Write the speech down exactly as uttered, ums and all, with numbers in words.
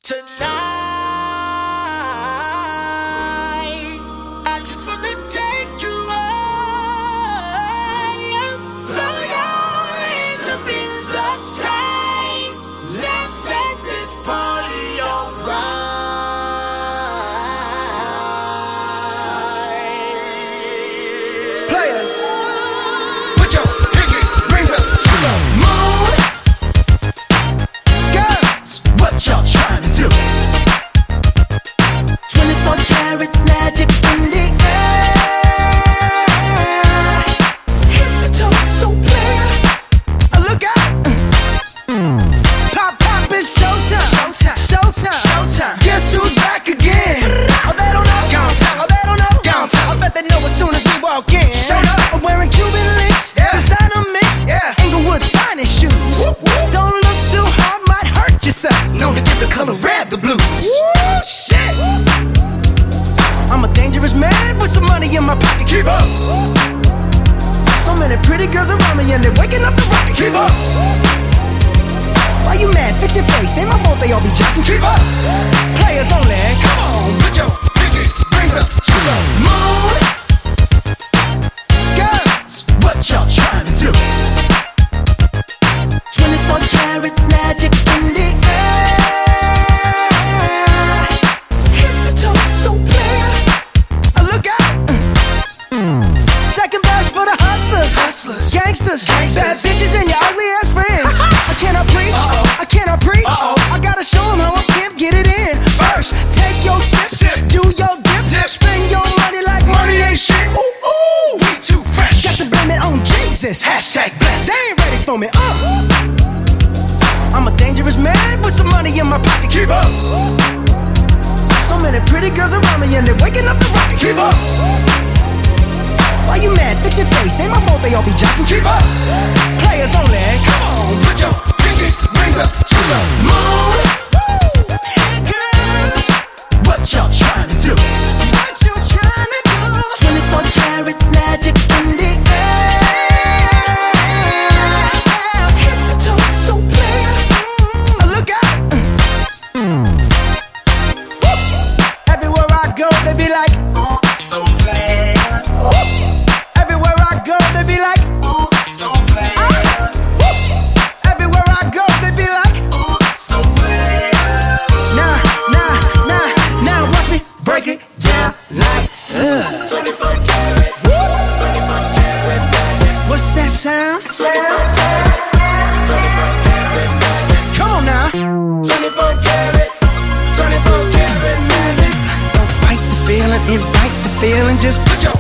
Tonight, I just wanna take you away. Throw your hands up in the sky. Let's set this party alright. Players, put your pinky rings up to the moon. Girls, what y'all trying to do? twenty-four karat magic in the air. Head to toe so clear. Uh, look out! Pop, pop, it's showtime. Showtime. Showtime. Showtime. Guess who's back again? Oh, they don't know. Gone time. Oh, they don't know. Gone time. I bet they know as soon as we walk in. Showed up. I'm wearing Cuban links. Yeah. Designer mix. Yeah. Inglewood's finest shoes. Whoop, whoop. Don't look too hard, might hurt yourself. Known to give the color red the blues. Woo, shit. I'm a dangerous man with some money in my pocket. Keep up. So many pretty girls around me and they're waking up the rocket. Keep up. Why you mad? Fix your face. Ain't my fault they all be jocking. Keep up. Players only. Come on, put your pinky rings up to the moon. Girls, what y'all trying to do? twenty-four karat magic in the air. Head to toe so clear. Uh, look out. Second verse for the hustlers. Hustlers. Gangsters. Gangsters. Bad bitches and your ugly ass friends. I cannot preach. Uh-oh. I cannot preach. Uh-oh. I gotta show them how a pimp get it in. First, take your sip. Sip. Do your dip. Dip. Spend your money like money ain't shit. Ooh, ooh. We too fresh. Got to blame it on Jesus. Hashtag blessed. They ain't ready for me. Uh. I'm a dangerous man with some money in my pocket. Keep up. So many pretty girls around me and they're waking up the rocket. Keep up. Why you mad? Fix your face. Ain't my fault they all be jocking. Keep up. Players only. Come on, put your pinky rings up to the moon. Girls, what y'all trying to do? What you trying to do? twenty-four karat magic in the air. Head to toe so clear. Uh, look out. Woo. Everywhere I go, they be like, Ooh, so bad. everywhere I go, they be like, Ooh, so bad. woo. Everywhere I go, they be like, Ooh, so bad. nah, nah, nah, now watch me break it down like, uh. twenty-four karat. twenty-four karat magic. What's that sound? twenty-four karat magic. Come on now. twenty-four karat. twenty-four karat magic. Don't fight the feeling, invite the feeling, just put your